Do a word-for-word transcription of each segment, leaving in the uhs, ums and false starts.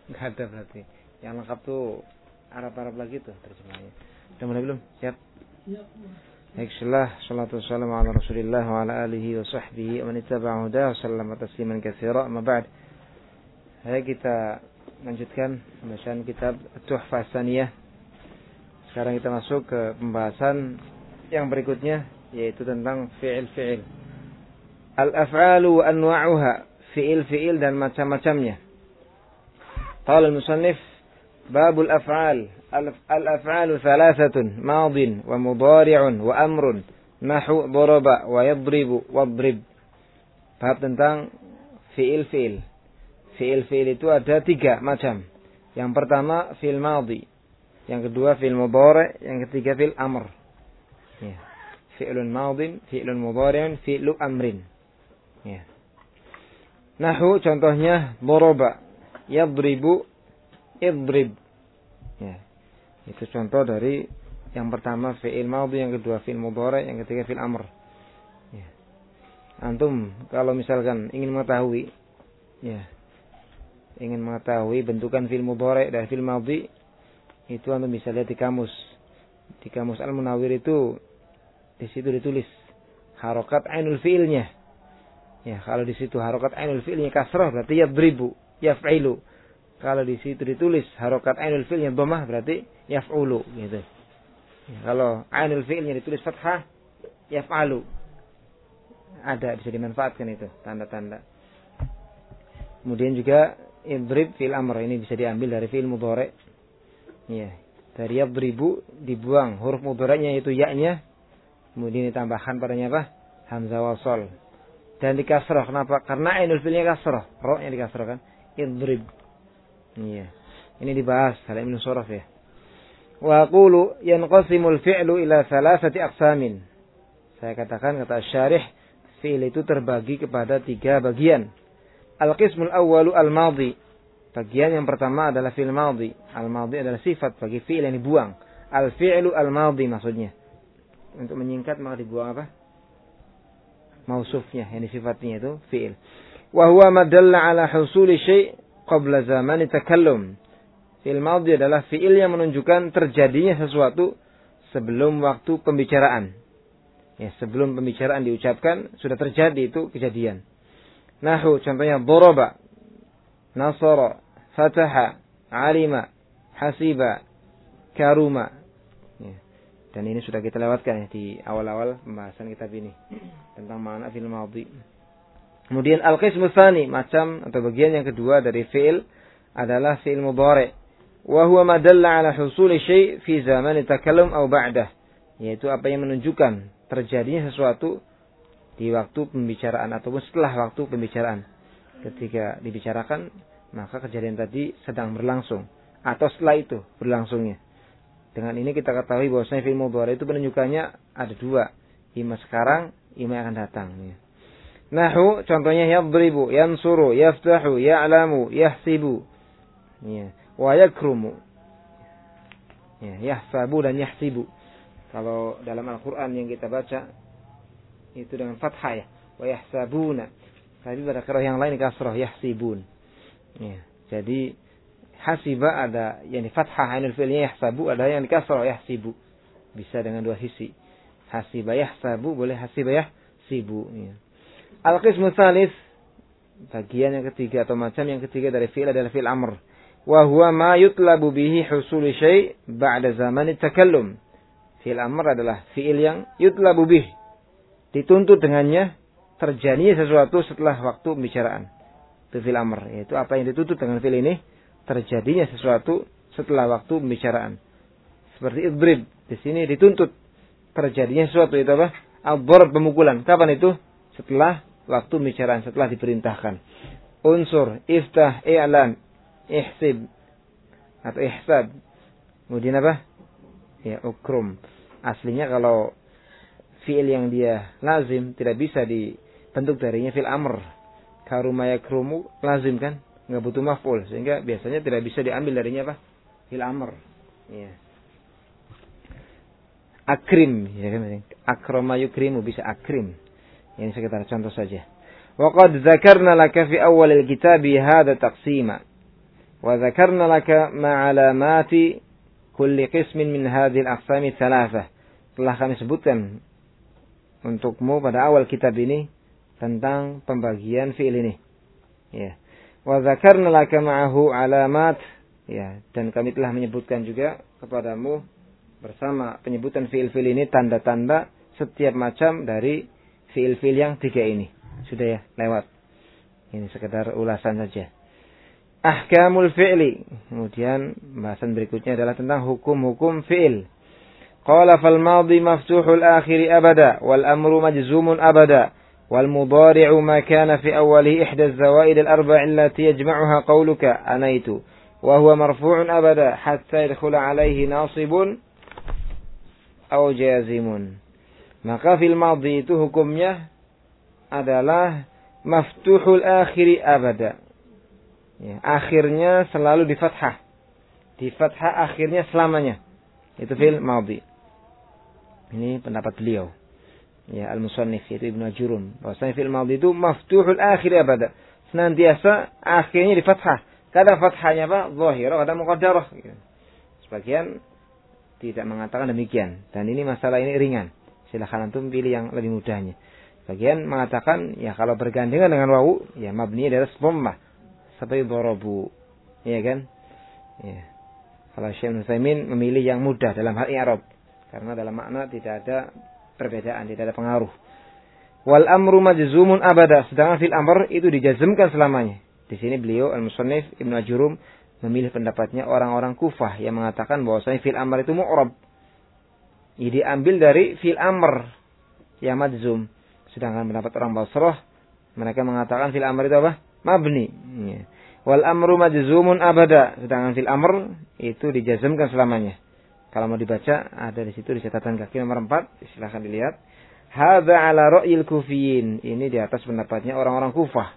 Enggak ada berarti. Yang lengkap tuh Arab-Arab lagi tuh terjemahnya. Sudah mulai belum? Siap? Ya. Bismillah, salatu wassalamu ala Rasulillah wa ala alihi wa sahbihi wa man ittaba'a hudahu wa sallama tasliman katsira. Amma ba'd. Hai, kita lanjutkan pembahasan kitab Tuhfah Tsaniyah. Sekarang kita masuk ke pembahasan yang berikutnya, yaitu tentang fi'il-fi'il. Al-af'alu wa anwa'uha, fi'il-fi'il dan macam-macamnya. Qala al-musannif babul af'al. Al-af'alu thalathatun, madin wa mudari'un wa amrun, nahu daraba wa yadribu wadrib. Bab tentang fi'il-fi'il. Fi'il-fi'il itu ada tiga macam. Yang pertama fi'il madhi, yang kedua fi'il mudhari', yang ketiga fi'il amr. Ya. Fi'lun madhin, fi'lun mudhari'un, fi'lu amrin. Ya. Nahu contohnya daraba, yadribu, idrib. Ya. Itu contoh dari yang pertama fi'il madhi, yang kedua fi'il mudhari', yang ketiga fi'il amr. Ya. Antum kalau misalkan ingin mengetahui, ya, ingin mengetahui bentukan fi'il mudhari' dan fi'il madhi, itu antum bisa lihat di kamus. Di kamus Al-Munawwir itu di situ ditulis harokat ainul fi'ilnya. Ya, kalau di situ harokat ainul fi'ilnya kasrah berarti yadribu, yaf'ilu. Kalau di situ ditulis harokat ainul fi'ilnya dhammah berarti yaf'ulu gitu. Ya, kalau ainul fi'ilnya ditulis fathah yaf'alu. Ada, bisa dimanfaatkan itu tanda-tanda. Kemudian juga idrib fi'il amr, ini bisa diambil dari fi'il mudhari'. Ya, dari yadribu dibuang huruf mudhari'nya yaitu ya-nya, kemudian ditambahkan padanya apa? Hamzah wasal. Dan dikasrah, kenapa? Karena ainul fi'ilnya kasrah, ra-nya dikasrah kan? Idrib. Iya. Ini dibahas dalam ilmu shuraf ya. Wa aqulu yanqasimul fi'lu ila thalathati aqsamin. Saya katakan, kata syarih, fi'il itu terbagi kepada tiga bagian. Al-qismul awwalu al-madhi. Bagian yang pertama adalah fi'il madhi. Al-madhi adalah sifat bagi fi'il yang dibuang. Al-fi'lu al-madhi maksudnya. Untuk menyingkat maka dibuang apa? Mausufnya, yang sifatnya itu fi'il. Wa huwa ma dalla ala husuli syai' qabla zaman takallum. Fi'il madhi adalah fi'il yang menunjukkan terjadinya sesuatu sebelum waktu pembicaraan. Ya, sebelum pembicaraan diucapkan sudah terjadi itu kejadian. Nahu contohnya daraba, nasara, fataha, alima, hasiba, karuma. Ya. Dan ini sudah kita lewatkan ya di awal-awal pembahasan kitab ini tentang makna fi'il madhi. Kemudian al-qismu tsani, macam atau bagian yang kedua dari fi'il adalah fi'il mudhari'. Wa huwa ma dalla ala husuli syai' fi zaman takallum aw ba'dah, yaitu apa yang menunjukkan terjadinya sesuatu di waktu pembicaraan ataupun setelah waktu pembicaraan. Ketika dibicarakan, maka kejadian tadi sedang berlangsung atau setelah itu berlangsungnya. Dengan ini kita ketahui bahwasanya fi'il mudhari itu penunjukannya ada dua, ima sekarang, ima akan datang. Ya. Nahu contohnya yadribu, yansuru, yaftahu, ya'lamu, yahsibu, ya, wa yakrumu. Ya, yahsabu dan yahsibu. Kalau dalam Al-Qur'an yang kita baca itu dengan fathah ya, wa yahsabuna. Tapi pada qiraah yang lain kasrah, yahsibun. Ya, jadi hasiba ada yang di fathah ainul fi'ilnya yahsabu, ada yang di kasrah yahsibu. Bisa dengan dua sisi. Hasiba yahsabu boleh hasiba yahsibu. Ya. Al-qismu tsalits, bagian yang ketiga atau macam yang ketiga dari fi'il adalah fi'il amr. Wa huwa ma yutlabu bihi husuli syai' ba'da zaman takallum. Fi'il amr adalah fi'il yang yutlabu bih, dituntut dengannya terjadinya sesuatu setelah waktu pembicaraan. Itu fi'il amr, yaitu apa yang dituntut dengan fi'il ini terjadinya sesuatu setelah waktu pembicaraan. Seperti idrib, di sini dituntut terjadinya sesuatu, itu apa? Ad-darb, pemukulan. Kapan itu? Setelah waktu pembicaraan, setelah diperintahkan. Unsur, iftah, i'lan, ihsib atau ihsab. Kemudian apa? Ya, ukrum. Aslinya kalau fi'il yang dia lazim tidak bisa dibentuk darinya fi'il amr. Karuma yakrumu lazim kan? Enggak butuh maf'ul, sehingga biasanya tidak bisa diambil darinya apa? Fi'il amr. Ya. Akrim, ya kan? Akrama yukrimu bisa akrim. Ini sekitar contoh saja. Wa qad dzakarna laka fi awwal al-kitab hadha taqsima. Wa dzakarna laka ma'alamati kulli qismin min hadhil aqsami thalathah. Telah kami sebutkan untukmu pada awal kitab ini tentang pembagian fi'il ini. Ya. Wa dzakarna laka ma'ahu alamat, ya, dan kami telah menyebutkan juga kepadamu bersama penyebutan fi'il-fi'il ini tanda-tanda setiap macam dari fi'il-fi'il yang tiga ini. Sudah ya, lewat. Ini sekedar ulasan saja. Ahkamul fi'li. Kemudian bahasan berikutnya adalah tentang hukum-hukum fi'il. Qala fal madhi maftuhul akhiri abada wal amru majzumun abada wal mudari'u ma kana fi awwalihi ihda az-zawaid al-arba' allati yajma'uha qawluka anaitu wa huwa marfu'un abada hatta yadkhula alayhi nasibun aw jazimun. Maka fil madhi itu hukumnya adalah maftuhul akhiri abada. Ya, akhirnya selalu di fathah. Di fathah akhirnya selamanya. Itu fi'il madhi. Ini pendapat beliau. Ya, al-musannif yaitu Ibnu Ajurum. Bahwasanya fi'il madhi itu maftuhul akhir abada. Senantiasa akhirnya di fathah. Kadang fathahnya apa? Zahirah, kadang muqaddarah. Sebagian tidak mengatakan demikian. Dan ini masalah ini ringan. Silakan antum pilih yang lebih mudahnya. Sebagian mengatakan ya kalau bergandengan dengan wawu, ya mabni adalah dhammah. Seperti dorobu, ya kan? Ya. Kalau Syekh Utsaimin memilih yang mudah dalam hal i'rab, karena dalam makna tidak ada perbedaan, tidak ada pengaruh. Wal amru majzumun abada, sedangkan fil amr itu dijazmkan selamanya. Di sini beliau al-musannif Ibnu Ajurum memilih pendapatnya orang-orang Kufah yang mengatakan bahwasanya fil amr itu mu'rab. Ini diambil dari fil amr yang majzum. Sedangkan pendapat orang Basrah mereka mengatakan fil amr itu apa? Mabni. Ya. Wal amru majzumun abada. Sedangkan fil amr itu dijazmkan selamanya. Kalau mau dibaca ada di situ di catatan kaki nomor empat. Silahkan dilihat. Hadza ala ra'yil kufiyin. Ini di atas pendapatnya orang-orang Kufah.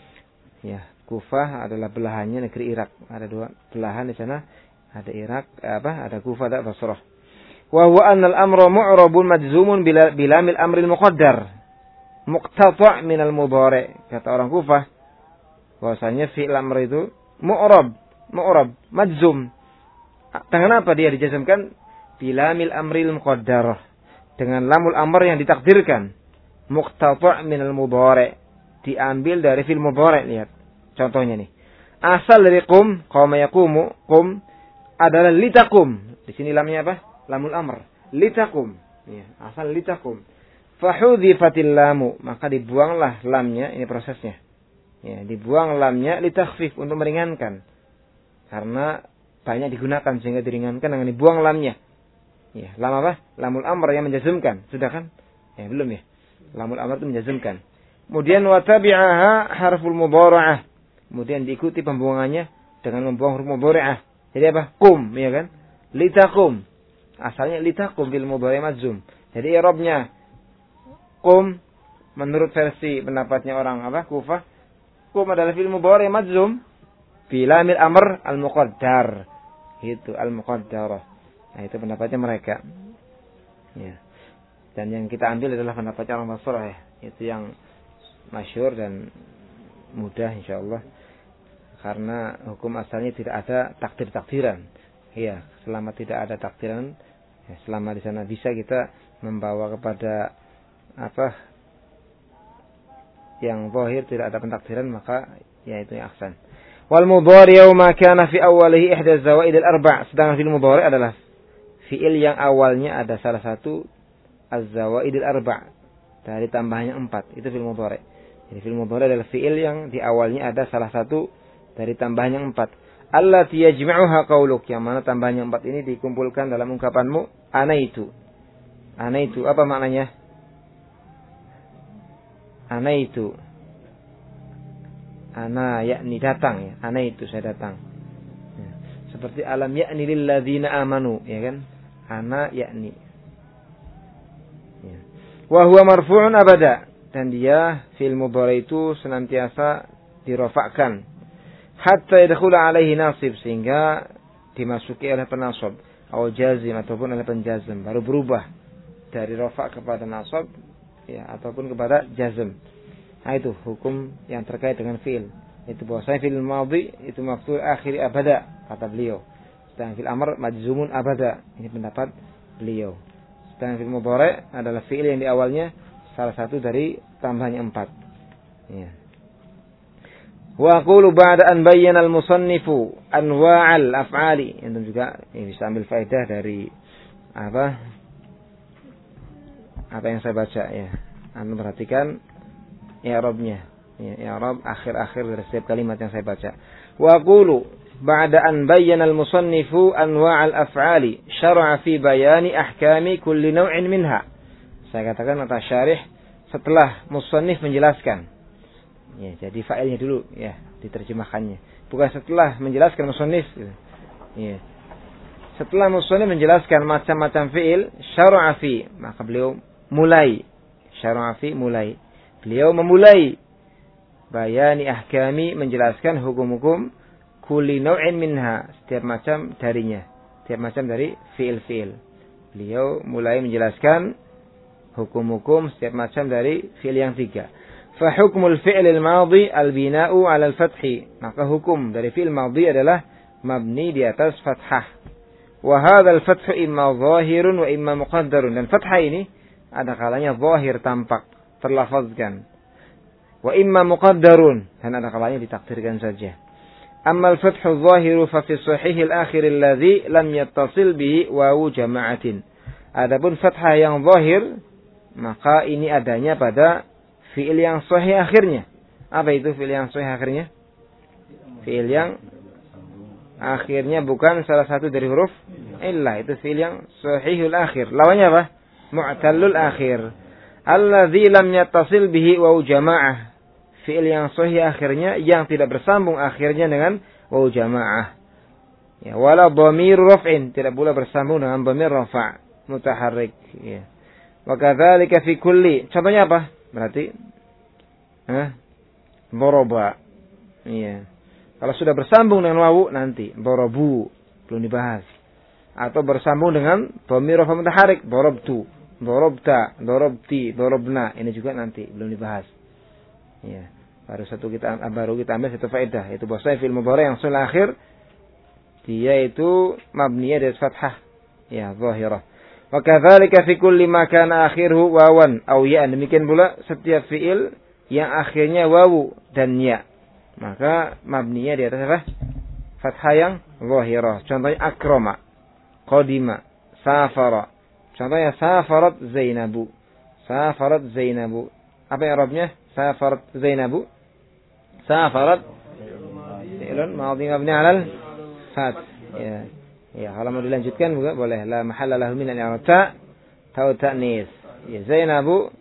Ya, Kufah adalah belahannya negeri Irak. Ada dua belahan di sana. Ada Irak, apa? Ada Kufah, ada Basrah. Wa huwa anna al-amra mu'rabun majzumun bila bilamil amril muqaddar. Muqtata' minal mudhari'. Kata orang Kufah bahwasanya fi'il amr itu mu'rab, mu'rab, majzum. Dengan apa dia dijazmkan? Bilamil amril muqaddar. Dengan lamul amr yang ditakdirkan. Muqtata' minal mudhari'. Diambil dari fi'il mudhari'. Lihat contohnya nih. Asal dari qum, qama yaqumu, qum adalah litakum. Di sini lamnya apa? Lamul amr. Litakum. Ya, asal litakum. Fahudhifatil lamu, maka dibuanglah lamnya, ini prosesnya. Ya, dibuang lamnya litakhfif untuk meringankan. Karena banyak digunakan sehingga diringankan dengan dibuang lamnya. Ya, lam apa? Lamul amr yang menjazmkan. Sudah kan? Ya, belum ya. Lamul amr itu menjazmkan. Kemudian wa tabi'aha harful mudhara'ah. Kemudian diikuti pembuangannya dengan membuang huruf mudhara'ah. Jadi apa? Qum, ya kan? Litakum. Asalnya litakum bil mudhari' majzum. Jadi i'rabnya qum menurut versi pendapatnya orang apa? Kufah. Qum adalah fi'il mudhari' majzum bila mil amr al-muqaddar. Itu al-muqaddarah. Nah, itu pendapatnya mereka. Ya. Dan yang kita ambil adalah pendapatnya orang Basrah ya. Itu yang masyhur dan mudah insyaallah. Karena hukum asalnya tidak ada takdir-takdiran. Iya, selama tidak ada takdiran, ya, selama di sana bisa kita membawa kepada apa yang zahir tidak ada pentakdiran, maka ya itu yang ahsan. Wal mudhari'u ma kana fi awwalihi ihda zawaid al-arba'. Sedangkan fi'il mudhari' adalah fi'il yang awalnya ada salah satu az-zawaid al-arba', dari tambahannya empat. Itu fi'il mudhari'. Jadi fi'il mudhari' adalah fi'il yang di awalnya ada salah satu dari tambahannya empat. Allati yajma'uha qauluk, yang mana tambahannya empat ini dikumpulkan dalam ungkapanmu anaitu. Anaitu apa maknanya? Anaitu. Ana yakni datang ya. Anaitu saya datang. Ya. Seperti alam yakni lil ladzina amanu, ya kan? Ana yakni. Ya. Wa huwa marfu'un abada, dan dia fi'il mudhari itu senantiasa dirofakkan hatta yadkhula alaihi nasib, sehingga dimasuki oleh penasab atau jazim ataupun oleh penjazm, baru berubah dari rofa kepada nasab ya ataupun kepada jazm. Nah, itu hukum yang terkait dengan fi'il. Itu bahwasanya fil madhi itu maf'ul akhir abada kata beliau. Sedangkan fil amr majzumun abada. Ini pendapat beliau. Sedangkan fil mudhari adalah fi'il yang di awalnya salah satu dari tambahannya empat. Ya. Wa aqulu ba'da an bayyana al-musannifu anwa'al af'ali. Itu juga ini bisa ambil faedah dari apa? Apa yang saya baca ya. Anda perhatikan i'rabnya. Ya, i'rab akhir-akhir dari setiap kalimat yang saya baca. Wa aqulu ba'da an bayyana al-musannifu anwa'al af'ali syar'a fi bayani ahkami kulli naw'in minha. Saya katakan kata syarih setelah musannif menjelaskan. Ya, jadi fa'ilnya dulu ya diterjemahkannya. Bukan setelah menjelaskan musannif. Ya. Setelah musannif menjelaskan macam-macam fi'il, syar'a fi, maka beliau mulai. Syar'a fi mulai. Beliau memulai bayani ahkami menjelaskan hukum-hukum kulli naw'in minha, setiap macam darinya. Setiap macam dari fi'il-fi'il. Beliau mulai menjelaskan hukum-hukum setiap macam dari fi'il yang tiga. Fahukmul fi'lil madhi al-bina'u 'ala al-fathi. Maka hukum dari fi'il madhi adalah mabni di atas fathah. Wa hadzal fathu imma zahirun wa imma muqaddarun. Dan fathah ini ada kalanya zahir tampak, terlafazkan. Wa imma muqaddarun, dan ada kalanya ditakdirkan saja. Amma al-fathu zahiru fa fi sahih al-akhir alladhi lam yattasil bihi wawu jama'atin. Adapun fathah yang zahir, maka ini adanya pada fi'il yang sahih akhirnya. Apa itu fi'il yang sahih akhirnya? Fi'il yang akhirnya bukan salah satu dari huruf illah. Itu fi'il yang sahihul akhir. Lawannya apa? Mu'tallul akhir. Alladzi lam yattasil bihi wawu jama'ah. Fi'il yang sahih akhirnya yang tidak bersambung akhirnya dengan wawu jama'ah. Ya, wala dhamir raf'in, tidak pula bersambung dengan dhamir rafa' mutaharrik. Ya. Wa kadzalika fi kulli. Contohnya apa? Berarti Hah? Doroba. Iya. Kalau sudah bersambung dengan wawu nanti dorobu, belum dibahas. Atau bersambung dengan dhamir rafa' mutaharrik, dorobtu, dorobta, dorobti, dorobna, ini juga nanti belum dibahas. Iya. Baru satu kita baru kita ambil satu faedah, itu bahwasanya fi'il mudhari yang sul akhir dia itu mabniyah dari fathah. Ya, zahirah. Wa kadzalika fi kulli ma kana akhiruhu wawan aw ya. Demikian pula setiap fi'il yang akhirnya wawu dan ya, maka mabniyah di atas apa? Fathah yang zahirah. Contohnya akrama, qadima, safara. Contohnya safarat Zainabu. Safarat Zainabu. Apa i'rabnya? Safarat Zainabu. Safarat fi'lun madhi mabni 'alal fath. Ya. Ya, kalau mau dilanjutkan juga boleh. La mahalla lahu min al-i'rab ta ta ta'nis. Ya, Zainabu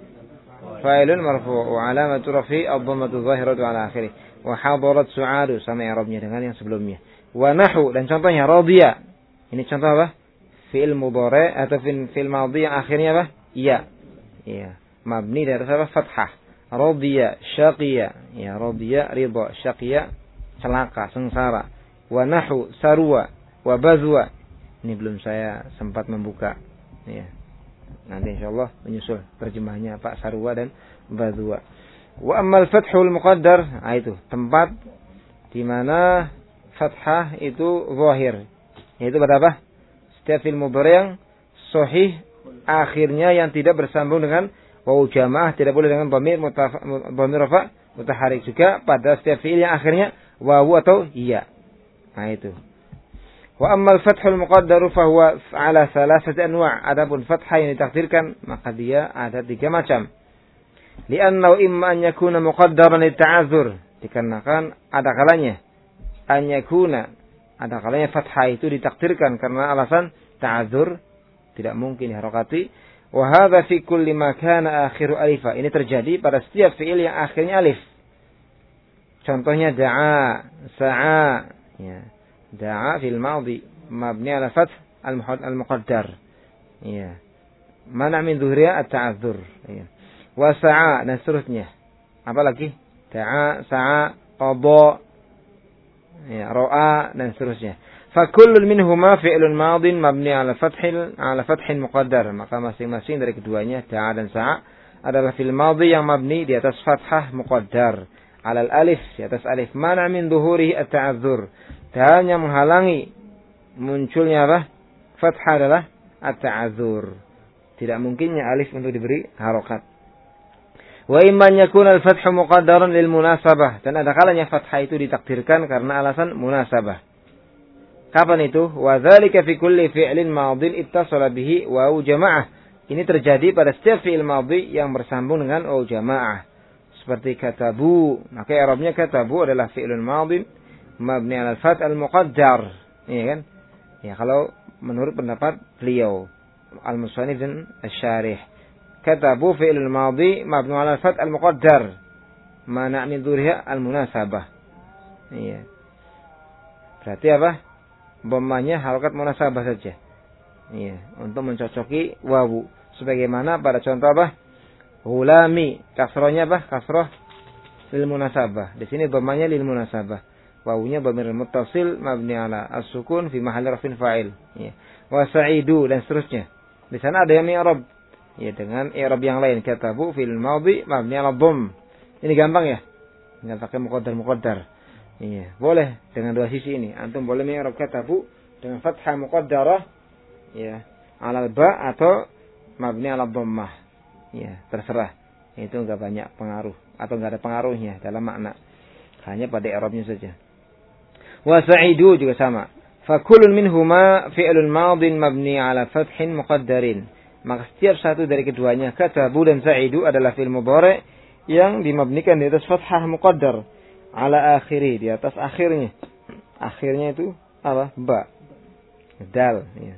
fa'ilun marfu' wa 'alamatu raf'i ad-dhammatu adh-dhahiratu 'ala akhirih. Wa hadarat su'adu, sama i'rabnya dengan yang sebelumnya. Wa nahu, dan contohnya radiya. Ini contoh apa? Fi'il mudhari atau fi'il madhi yang akhirnya apa? Ya. Ya, mabni dari atas fathah. Radiya, syaqiya. Ya, radiya ridha, syaqiya celaka, sengsara. Wa nahu sarwa wa bazwa. Ini belum saya sempat membuka. Ya. Nanti insyaallah menyusul terjemahnya Pak sarwa dan bazwa. Wa ammal fathul muqaddar, nah itu tempat di mana fathah itu zahir. Yaitu pada apa? Setiap fi'il mudhari yang sahih akhirnya yang tidak bersambung dengan wawu jamaah, tidak boleh dengan dhamir dhamir rafa' mutaharrik, juga pada setiap fi'il yang akhirnya wawu atau ya. Nah itu. Wa ammal fathul muqaddar fa huwa ala thalathati anwa'. Adapun fathah yang ditakdirkan maka dia ada tiga macam. Li'annahu imma an yakuna muqaddaran lita'adzur, dikarenakan ada kalanya an yakuna, ada kalanya fathah itu ditakdirkan karena alasan ta'adzur, tidak mungkin diharokati. Wa hadza fi kulli ma kana akhiru alifa. Ini terjadi pada setiap fi'il yang akhirnya alif. Contohnya da'a, sa'a, ya. Da'a fil madhi mabni ala fath al-muqaddar. Ya. Mana min dhuhriya at-ta'adzur. Ya. Wa sa'a, dan seterusnya. Apa lagi? Da'a, sa'a, qada, ya, ra'a, dan seterusnya. Fa kullun minhuma fi'lun madin mabni ala fathil ala fathin muqaddar. Maka masing-masing dari keduanya da'a dan sa'a adalah fi'il madhi yang mabni di atas fathah muqaddar. alal alif, di atas alif. Mana min dhuhurihi at-ta'adzur. Dan yang menghalangi munculnya apa? Fathah adalah at-ta'adzur. Tidak mungkinnya alif untuk diberi harokat. Wa imman yakuna al-fathu muqaddaran lil munasabah. Dan ada kalanya fathah itu ditakdirkan karena alasan munasabah. Kapan itu? Wa dzalika fi kulli fi'lin madin ittasala bihi waw jamaah. Ini terjadi pada setiap fi'il madhi yang bersambung dengan waw jamaah. Seperti katabu. Maka i'rabnya katabu adalah fi'lun madin mabni 'ala al-fath al-muqaddar. Iya kan? Ya, kalau menurut pendapat beliau al-musannif dan asy-syarih. Katabu fi'lul madhi mabni 'ala al-fath al-muqaddar. Mana min dzurriha al-munasabah. Iya. Berarti apa? Dhammanya harokat munasabah saja. Iya, untuk mencocoki wawu. Sebagaimana pada contoh apa? Hulami, kasrohnya apa? Kasroh lil munasabah. Di sini dhammanya lil munasabah. Wawunya dhamir muttasil mabni 'ala as-sukun fi mahalli raf'in fa'il. Iya. Wa sa'idu dan seterusnya. Di sana ada yang i'rab. Ya, dengan i'rab yang lain. Katabu fil madhi mabni 'ala dhamm. Ini gampang ya? Enggak pakai muqaddar-muqaddar. Iya, boleh dengan dua sisi ini. Antum boleh mi'rab katabu dengan fathah muqaddarah ya, 'ala al-ba atau mabni 'ala dhammah. Ya, terserah. Itu enggak banyak pengaruh atau enggak ada pengaruhnya dalam makna. Hanya pada i'rabnya saja. Wa sa'idu juga sama. Fa kullun minhuma fi'lun madin mabni 'ala fathin muqaddarin. Maka setiap satu dari keduanya, katabu dan sa'idu, adalah fi'il mudhari' yang dimabnikan di atas fathah muqaddar 'ala akhiri, di atas akhirnya. Akhirnya itu apa? Ba. Dal, ya.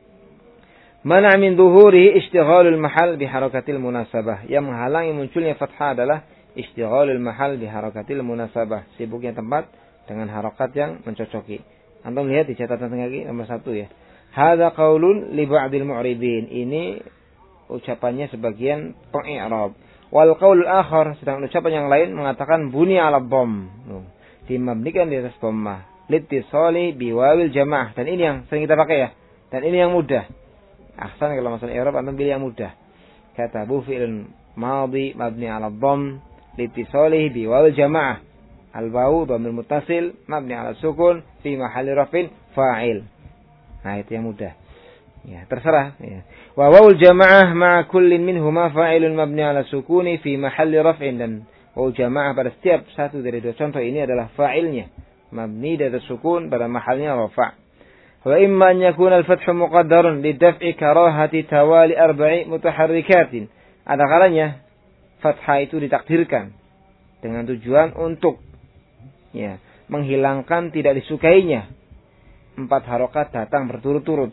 Mana min dhuhurihi ishtighalul mahal bi harakatil munasabah. Yang menghalangi munculnya fathah adalah ishtighalul mahal bi harakatil munasabah. Sibuknya tempat dengan harakat yang mencocoki. Antum lihat di catatan tengah kiri nomor satu ya. Hadza qaulun li ba'dil mu'ridin. Ini ucapannya sebagian pengi'rab. Wal qaulul akhar, sedang ucapan yang lain mengatakan buni 'ala dhamm. Dimabnikan di atas dhammah. Litisali bi wawil jamaah. Dan ini yang sering kita pakai ya. Dan ini yang mudah. Ahsan kalau masalah i'rab antum pilih yang mudah. Katabu fi'lun madhi mabni 'ala dhamm litisali bi wawil jamaah. Al-wawu dhamir muttasil mabni 'ala sukun fi mahalli raf'in fa'il. Nah, itu yang mudah. Ya, terserah ya. Wa wawul jamaah ma'a kullin minhuma fa'ilun mabni 'ala sukuni fi mahalli raf'in. Dan wawu jamaah pada setiap satu dari dua contoh ini adalah fa'ilnya, mabni dari sukun pada mahalnya rafa'. Wa imma an yakuna al-fathu muqaddarun lidaf'i karahati tawali arba'i mutaharrikatin. Ada kalanya fathah itu ditakdirkan dengan tujuan untuk ya, menghilangkan tidak disukainya empat harokat datang berturut-turut.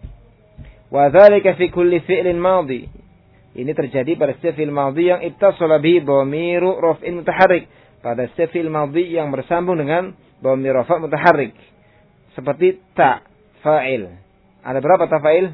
Wa dzalika fi kulli fi'lin madhi. Ini terjadi pada setiap fi'il madhi yang ittasala bihi dhamiru raf'in mutaharrik. Pada setiap fi'il madhi yang bersambung dengan dhamir rafa' mutaharrik. Seperti ta fa'il. Ada berapa ta fa'il?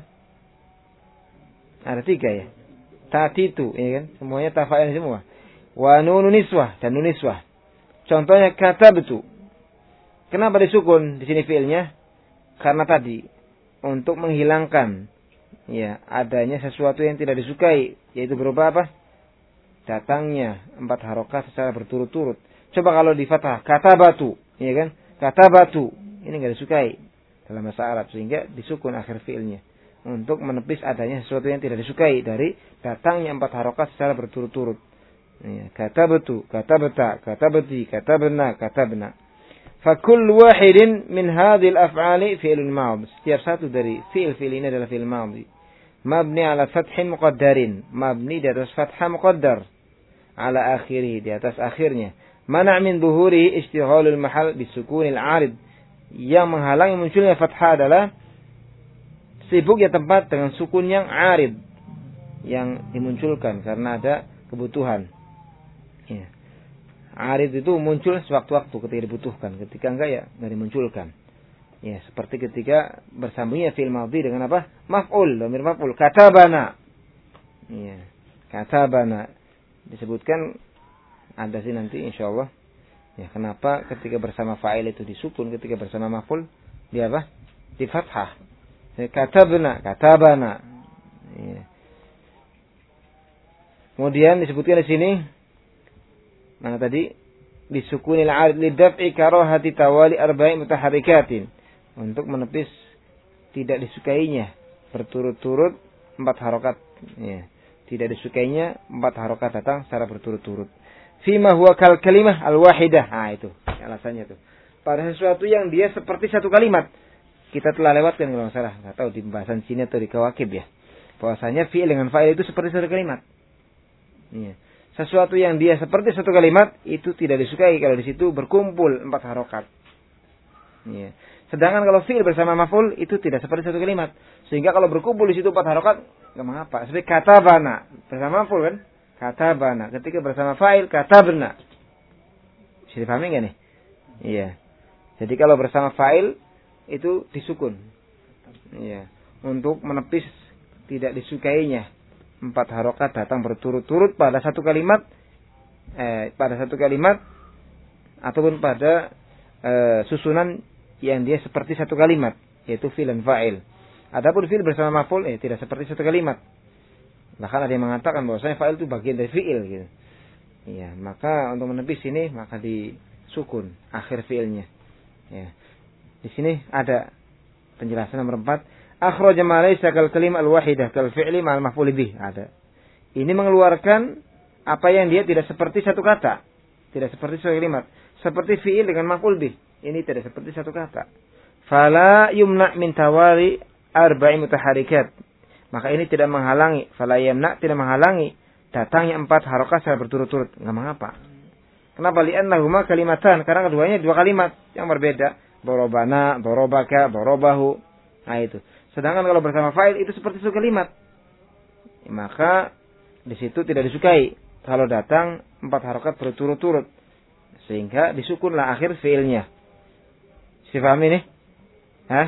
Ada tiga ya. Ta titu, ya kan? Semuanya ta fa'il semua. Wa nunun niswah dan nun niswah. Contohnya katabtu. Kenapa disukun di sini fi'ilnya? Karena tadi untuk menghilangkan ya adanya sesuatu yang tidak disukai, yaitu berupa apa? Datangnya empat harokat secara berturut-turut. Coba kalau di fathah katabatu, ya kan? Katabatu ini enggak disukai dalam bahasa Arab, sehingga disukun akhir fi'ilnya untuk menepis adanya sesuatu yang tidak disukai dari datangnya empat harokat secara berturut-turut. Ya, katabatu, katabata, katabati, katabna, katabna. Fakul wahidin min hadhil af'ali fi'lun madhi. Setiap satu dari fi'il-fi'il ini adalah fi'il madhi. Mabni 'ala fathin muqaddarin. Mabni di atas fathah muqaddar. 'Ala akhirih, di atas akhirnya. Mana' min dhuhurihi istighalul mahal bisukunil 'arid. Yang menghalangi munculnya fathah adalah sibuknya tempat dengan sukun yang 'arid, yang dimunculkan karena ada kebutuhan. Ya. Arid itu muncul sewaktu-waktu ketika dibutuhkan. Ketika enggak ya enggak dimunculkan. Ya, seperti ketika bersambungnya fi'il madhi dengan apa? Maf'ul, dhamir maf'ul. Katabana. Ya, katabana. Disebutkan ada sih nanti insyaallah. Ya, kenapa ketika bersama fa'il itu disukun, ketika bersama maf'ul dia apa? Di fathah. Katabna, katabana. Ya. Kemudian disebutkan di sini mana tadi? bisukunil arid lidaf'i karahati tawali arba'in mutaharrikatin. Untuk menepis tidak disukainya berturut-turut empat harokat. Ya. Tidak disukainya empat harokat datang secara berturut-turut. Fima huwa kal kalimah al-wahidah. Ah itu alasannya tuh. Pada sesuatu yang dia seperti satu kalimat. Kita telah lewatkan kalau salah. Enggak tahu di pembahasan sini atau di Kawakib ya. Bahwasanya fi'il dengan fa'il itu seperti satu kalimat. Ya. Sesuatu yang dia seperti satu kalimat itu tidak disukai kalau di situ berkumpul empat harokat. Ya. Sedangkan kalau fi'il bersama maf'ul itu tidak seperti satu kalimat. Sehingga kalau berkumpul di situ empat harokat enggak mengapa. Seperti katabana bersama maf'ul kan? Katabana. Ketika bersama fa'il katabna. Bisa dipahami enggak nih? Iya. Jadi kalau bersama fa'il itu disukun. Iya. Untuk menepis tidak disukainya empat harokat datang berturut-turut pada satu kalimat, eh, pada satu kalimat ataupun pada eh, susunan yang dia seperti satu kalimat, yaitu fi'il dan fa'il. Adapun fi'il bersama maf'ul eh tidak seperti satu kalimat. Bahkan ada yang mengatakan bahwasanya fa'il itu bagian dari fi'il gitu. Iya, maka untuk menepis ini maka disukun akhir fi'ilnya. Ya. Di sini ada penjelasan nomor empat. Akhraja ma laysa kal kalimah al-wahidah kal fi'li ma'al maf'ul bih. Ada. Ini mengeluarkan apa yang dia tidak seperti satu kata, tidak seperti satu kalimat, seperti fi'il dengan maf'ul bih. Ini tidak seperti satu kata. Fala yumna min tawari arba'i mutaharrikat. Maka ini tidak menghalangi, fala yumna tidak menghalangi datangnya empat harokat secara berturut-turut. Enggak mengapa. Kenapa? Li'annahuma kalimatan, karena keduanya dua kalimat yang berbeda. Dorobana, dorobaka, dorobahu. Nah itu. Sedangkan kalau bersama fa'il itu seperti satu kalimat. Maka di situ tidak disukai kalau datang empat harokat berturut-turut. Sehingga disukunlah akhir fi'ilnya. Bisa paham ini? Hah?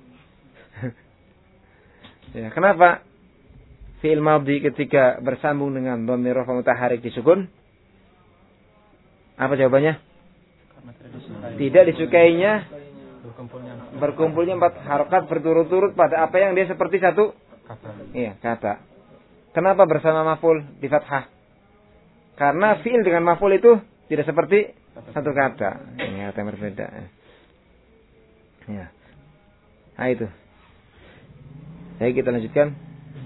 Ya, kenapa fi'il madhi ketika bersambung dengan dhamir rafa mutaharrik disukun? Apa jawabannya? Tidak disukainya berkumpulnya empat harokat berturut-turut pada apa yang dia seperti satu kata. Iya, kata. Kenapa bersama maf'ul di fathah? Karena fi'il dengan maf'ul itu tidak seperti satu kata. Ini kata yang berbeda. Ya. Nah itu. Baik, kita lanjutkan.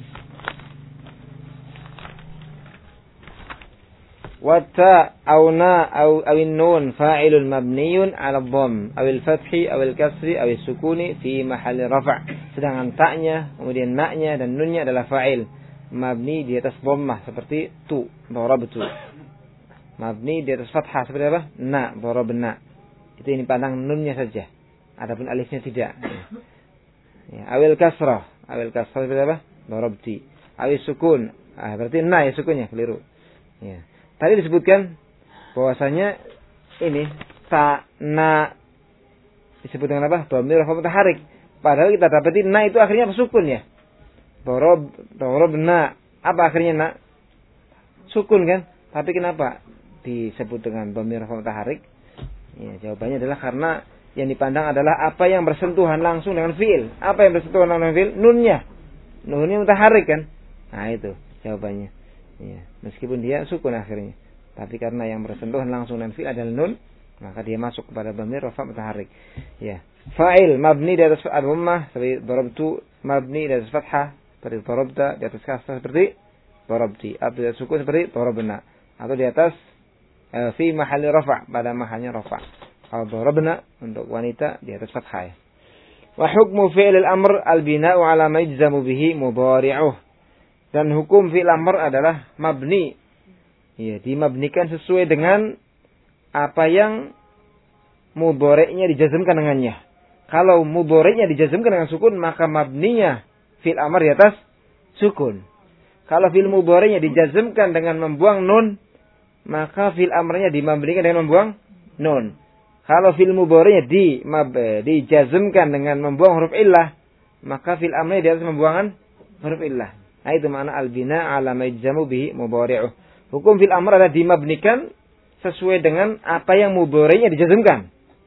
Wata au na au awin nun fa'ilun mabniyun 'ala dhamm awil fathi awil kasri awil sukuni fi mahalli rafa'. Sedangkan ta'nya, kemudian na-nya dan nunnya adalah fa'il mabni di atas dhammah seperti tu, darabtu. Mabni di atas fathah seperti apa? Na, darabna. Itu ini pandang nunnya saja. Adapun alifnya tidak. Ya, awil kasrah, awil kasrah seperti apa? Darabti. Awil sukun. Ah, berarti na ya sukunnya, keliru. Ya. Tadi disebutkan bahwasanya ini ta na disebut dengan apa? Dhamir rafa mutaharrik. Padahal kita dapati na itu akhirnya sukun ya. Dorob, dorobna. Apa akhirnya na? Sukun kan? Tapi kenapa disebut dengan dhamir rafa mutaharrik? Ya, jawabannya adalah karena yang dipandang adalah apa yang bersentuhan langsung dengan fi'il. Apa yang bersentuhan langsung dengan fi'il? Nunnya. Nunnya mutaharrik kan? Nah itu jawabannya. Ya, meskipun dia sukun akhirnya, tapi karena yang bersentuhan langsung dengan fi'il adalah nun, maka dia masuk kepada dhamir rafa mutaharrik. Ya, fa'il mabni di atas dhammah seperti darabtu, mabni di atas fathah seperti darabta, di atas kasrah seperti darabti, atau di atas sukun seperti darabna, atau di atas e, fi mahalli rafa, pada mahalnya rafa. Kalau darabna untuk wanita di atas fathah. Ya. Wa hukmu fi'il al-amr al-bina'u 'ala ma yajzamu bihi mudhari'uh. Dan hukum fi'il amr adalah mabni. Ya, dimabnikan sesuai dengan apa yang mudhari'nya dijazmkan dengannya. Kalau mudhari'nya dijazmkan dengan sukun, maka mabninya fi'il amr di atas sukun. Kalau fi'il mudhari'nya dijazmkan dengan membuang nun, maka fi'il amrnya dimabnikan dengan membuang nun. Kalau fi'il mudhari'nya di dijazmkan dengan membuang huruf illah, maka fi'il amrnya di atas membuangan huruf illah. Nah, itu makna al-bina' 'ala ma yajzamu bihi mudhari'uh. Hukum fil amr adalah dimabnikan sesuai dengan apa yang mudhari'nya dijazmkan.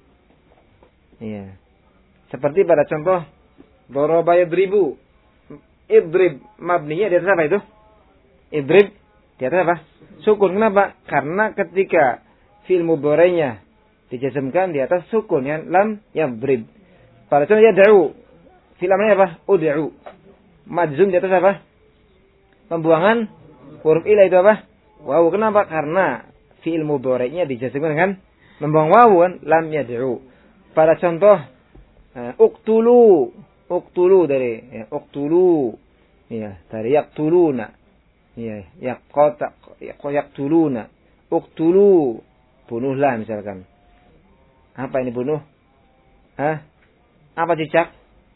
Iya. Seperti pada contoh daraba yadribu. Idrib mabninya di atas apa itu? Idrib di atas apa? Sukun. Kenapa? Karena ketika fi'il mudhari'nya dijazmkan di atas sukun ya, lam yadrib. Pada contoh yad'u, fi'il amrnya apa? Ud'u. Majzum di atas apa? Pembuangan huruf ilah itu apa? Wawu. Kenapa? Karena fi'il mudhari'nya dijazmkan dengan membuang wawu kan, lam yad'u. Pada contoh uh, uqtulu, uqtulu dari ya, uqtulu ya, dari yaqtuluna. Ya, yaqata yaqtuluna. Uqtulu, bunuhlah misalkan. Apa ini bunuh? Hah? Apa cicak?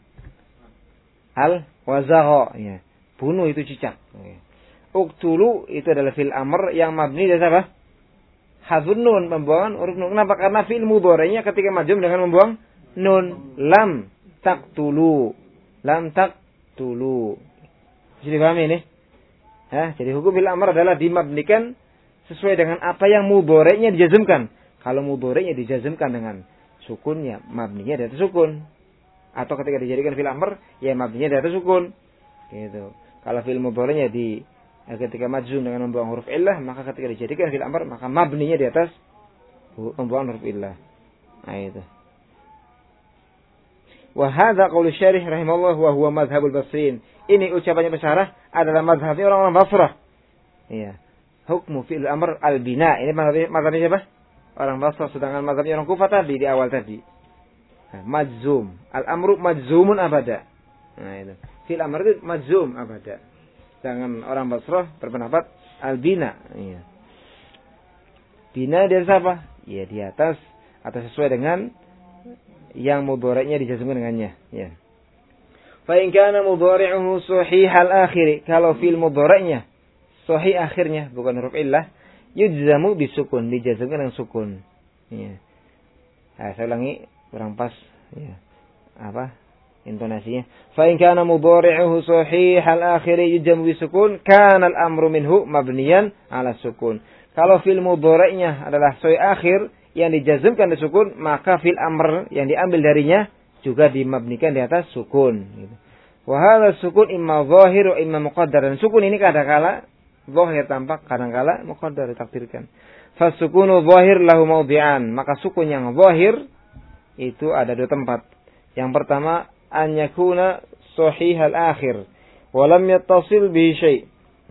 Al wazagha, ya. Bunuh itu cicak. Ya. Uqtulu itu adalah fi'il amr yang mabni dari apa? Hadzun nun, pembuangan huruf nun. Kenapa? Karena fi'il mudhari'nya ketika majzum dengan membuang nun. Lam taqtulu. Lam taqtulu. Bisa dipahami ini? Ya, jadi hukum fi'il amr adalah dimabnikan sesuai dengan apa yang mudhari'nya dijazmkan. Kalau mudhari'nya dijazmkan dengan sukun, ya mabninya di atas sukun. Atau ketika dijadikan fi'il amr, ya mabninya di atas sukun. Gitu. Kalau fi'il mudhari'nya di ya, ketika majzum dengan membuang huruf illah, maka ketika dijadikan fi'il amr, maka mabninya di atas membuang huruf illah. Nah itu. Wa hadza qaulu syarih rahimahullah wa huwa madhhabul Basriyin. Ini ucapannya pesyarah adalah mazhabnya orang-orang Basrah. Iya. Hukmu fi'il amr al-bina. Ini mazhabnya siapa? Orang Basrah. Sedangkan mazhabnya orang Kufah tadi di awal tadi. Nah, majzum. Al-amru majzumun abada. Nah itu. Fi'il amr itu majzum abada. Sedangkan orang Basrah berpendapat al-bina. Iya. Bina di atas apa? Ya di atas atau sesuai dengan yang mudhari'nya dijazmkan dengannya. Ya. Fa in kana mudhari'uhu sahihal akhir. Kalau fi'il mudhari'nya sahih akhirnya bukan huruf illah, yujzamu bisukun, dijazmkan dengan sukun. Ya. Nah, saya ulangi kurang pas ya. Apa intonasinya? Fa in kana mudhari'uhu sahihal akhir yujzamu bisukun, kana al-amru minhu mabniyan 'ala sukun. Kalau fi'il mudhari'nya adalah sahih akhir yang dijazmkan dengan sukun, maka fi'il amr yang diambil darinya juga dimabnikan di atas sukun. Gitu. Wa hadha sukun imma zahir wa imma muqaddar. Dan sukun ini kadang-kala zahir tampak, kadang-kala muqaddar ditakdirkan. Fasukunu zahir lahu mawdi'an. Maka sukun yang zahir itu ada dua tempat. Yang pertama, an yakuna sahihal akhir wa lam yattasil bihi syai'.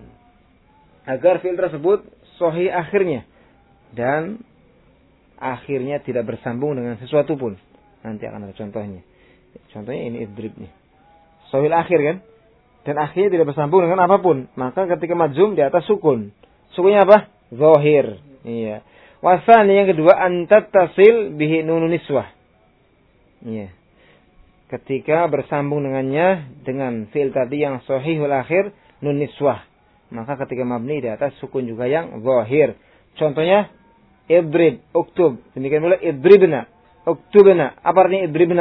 Agar fi'il tersebut sahih akhirnya dan akhirnya tidak bersambung dengan sesuatu pun. Nanti akan ada contohnya. Contohnya ini idrib nih. Sahih akhir kan? Dan akhirnya tidak bersambung dengan apapun. Maka ketika majzum di atas sukun. Sukunnya apa? Zahir. Iya. Wasani yang kedua, antattasil bihi nunun niswah. Iya. Ketika bersambung dengannya dengan fi'il tadi yang sahihul akhir nun niswah. Maka ketika mabni di atas sukun juga yang zahir. Contohnya idrib, uktub. Demikian pula idribna, uktubna. Apa artinya idribna?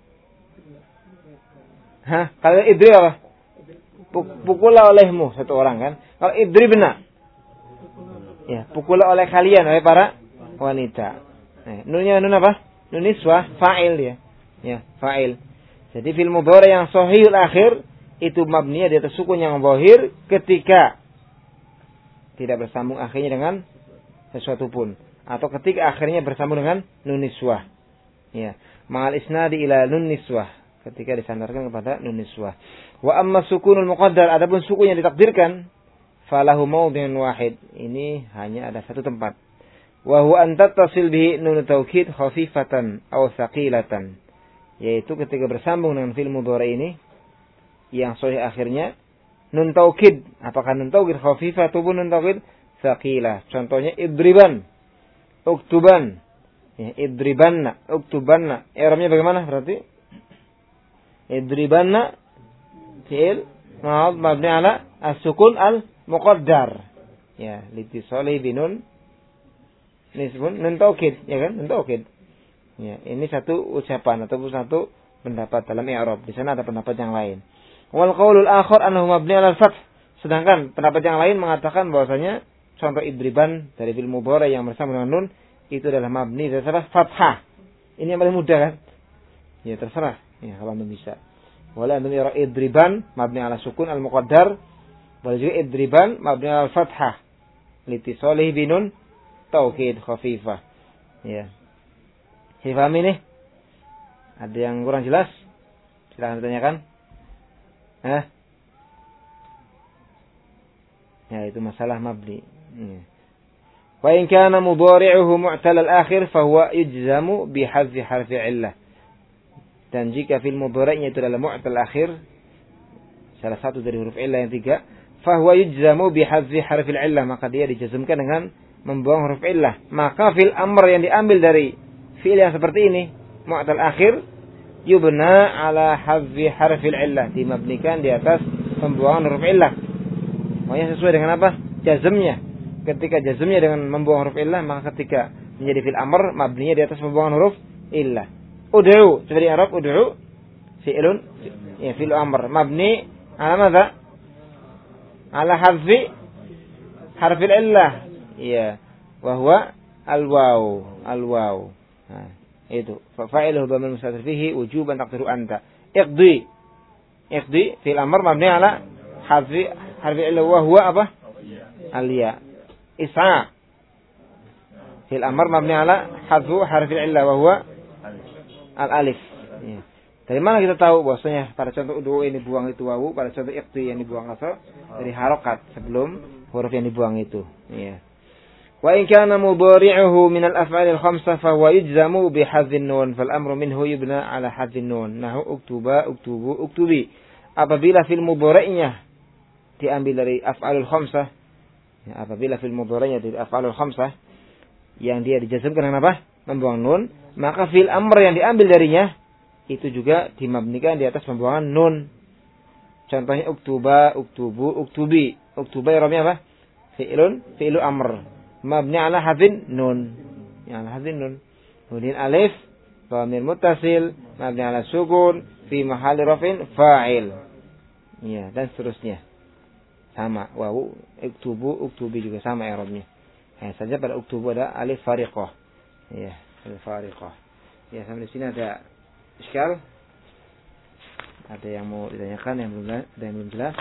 Hah? Kalau idrib apa? Pukullah olehmu satu orang kan. Kalau idribna, ya pukullah oleh kalian, oleh para wanita. Nah, nunnya nun apa? Nun niswah, fa'il dia. Ya, fa'il. Jadi fil mudhari yang sahihul akhir itu mabninya di atas sukun yang zahir ketika tidak bersambung akhirnya dengan sesuatu pun, atau ketika akhirnya bersambung dengan nun niswah. Ya, ma'al isnadi ila nun niswah, ketika disandarkan kepada nun niswah. Wa amma sukunul muqaddar, adapun sukun yang ditakdirkan, falahu mawdhi'un wahid. Ini hanya ada satu tempat. Wa huwa an tattasil bihi nun taukid khafifatan aw thaqilatan. Yaitu ketika bersambung dengan fi'il mudhari ini yang sahih akhirnya nun taukid. Apakah nun taukid khafifah ataupun nun taukid thaqilah? Contohnya idriban, uktuban. Ya, idribanna, uktubanna. I'rabnya bagaimana berarti? Idribanna fi'il ma'ud mabni ala as-sukun al-muqaddar. Ya, litisali binun nisbun nun taukid, ya kan? Nun taukid. Ya, ini satu ucapan ataupun satu pendapat dalam i'rab. Di sana ada pendapat yang lain. Wal qaulul akhar annahu mabni ala al-fath. Sedangkan pendapat yang lain mengatakan bahwasanya contoh idriban dari fi'il mudhari yang bersama dengan nun itu adalah mabni dari fathah. Ini yang paling mudah kan? Ya terserah. Ya kalau anda bisa. Wala antum yara idriban mabni ala sukun al-muqaddar. Boleh juga idriban mabni ala fathah. Litisalihi binun taukid khafifah. Ya. Difahami nih? Ada yang kurang jelas? Silakan ditanyakan. Hah? Ya, itu masalah mabni. Ya. Wa in kana mudhari'uhu mu'tal al-akhir fa huwa yujzamu bi hadfi harfi 'illah. Dan jika fil mudhari'nya itu adalah mu'tal akhir, salah satu dari huruf illah yang tiga, fa huwa yujzamu bi hadfi harfi 'illah, maka dia dijazmkan dengan membuang huruf illah. Maka fil amr yang diambil dari fi'il yang seperti ini, mu'tal akhir, yubna ala hadfi harfi 'illah, dimabnikan di atas pembuangan huruf illah. Makanya sesuai dengan apa? Jazmnya. Ketika jazmnya dengan membuang huruf illah, maka ketika menjadi fil amr, mabninya di atas pembuangan huruf illah. Ud'u, seperti Arab, ud'u fi'lun, ya fi'l amr, mabni ala madza? Ala hadfi harfil illah. Ya, wa huwa al-waw, al-waw. Nah, itu. Fa fa'iluhu dhamir mustatir fihi wujuban taqdiru anta. Iqdi. Iqdi fi'l amr mabni ala hadfi harfil illah, wa huwa apa? Al-ya. Is'a. Fi'l amr mabni ala hadfu harfil illah, wa huwa al-alif. Ya. Dari mana kita tahu bahwasanya pada contoh udhu ini buang itu wawu, pada contoh iqti yang dibuang kasra? Dari harokat sebelum huruf yang dibuang itu. Ya. Wa in kana mudhari'uhu min al-af'al al-khamsah fa huwa yujzamu bi hadhin nun, fal amru minhu yubna ala hadhin nun. Nahu uktuba, uktubu, uktubi. Apabila fil mudhari'nya diambil dari af'alul khamsah, ya, apabila fil mudhari'nya dari af'alul khamsah yang dia dijazmkan dengan apa? Membuang nun, maka fil amr yang diambil darinya itu juga dimabnikan di atas pembuangan nun. Contohnya uktuba, uktubu, uktubi. Uktuba i'rabnya apa? Fi'lun, fi'lu amr. Mabni ala hadhin nun. Ya, ala hadhin nun. Kemudian alif, dhamir muttasil, mabni ala sukun, fi mahalli raf'in fa'il. Ya, dan seterusnya. Sama, wawu, uktubu, uktubi juga sama i'rabnya. Hanya saja pada uktubu ada alif fariqah. Ya, alif fariqah. Ya, sampai di sini ada iskal. Ada yang mau ditanyakan yang belum ada yang belum jelas?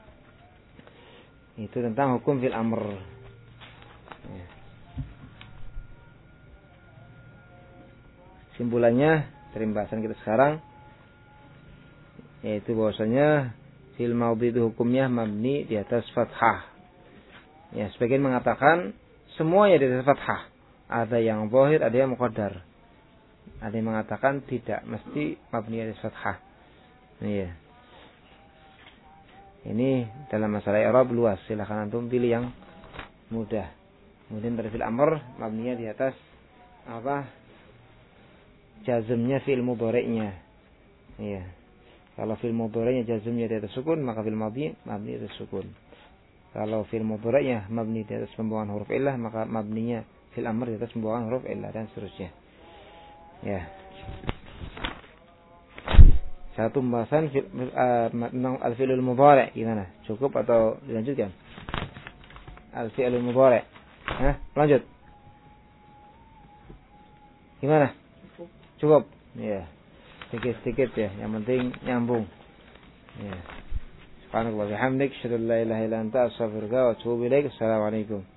Itu tentang hukum fil amr. Ya. Simpulannya dari pembahasan kita sekarang yaitu bahwasanya fil madhi itu hukumnya mabni di atas fathah. Ya, sebagian mengatakan semuanya di atas fathah. Ada yang zahir, ada yang muqaddar. Ada yang mengatakan tidak mesti mabni di atas fathah. Iya. Ini dalam masalah i'rab luas, silakan antum pilih yang mudah. Kemudian dari fil amr mabninya di atas apa? Jazmnya fi'il mudhari'nya. Iya. Kalau fi'il mudhari'nya jazmnya di atas sukun, maka fi'il madhi mabni di atas sukun. Kalau fi'il mudhari'nya mabni di atas pembuangan huruf illah, maka mabninya fi'il amr di atas pembuangan huruf illah dan seterusnya. Ya. Satu pembahasan tentang uh, al-fi'lul mudhari' gimana? Cukup atau dilanjutkan? Al-fi'lul mudhari'. Hah? Lanjut. Gimana? Cukup. Ya. Sedikit-sedikit ya, yang penting nyambung. Ya. Subhanallah wa bihamdik, asyhadu an la ilaha illa anta, astaghfiruka wa atubu ilaik. Assalamualaikum.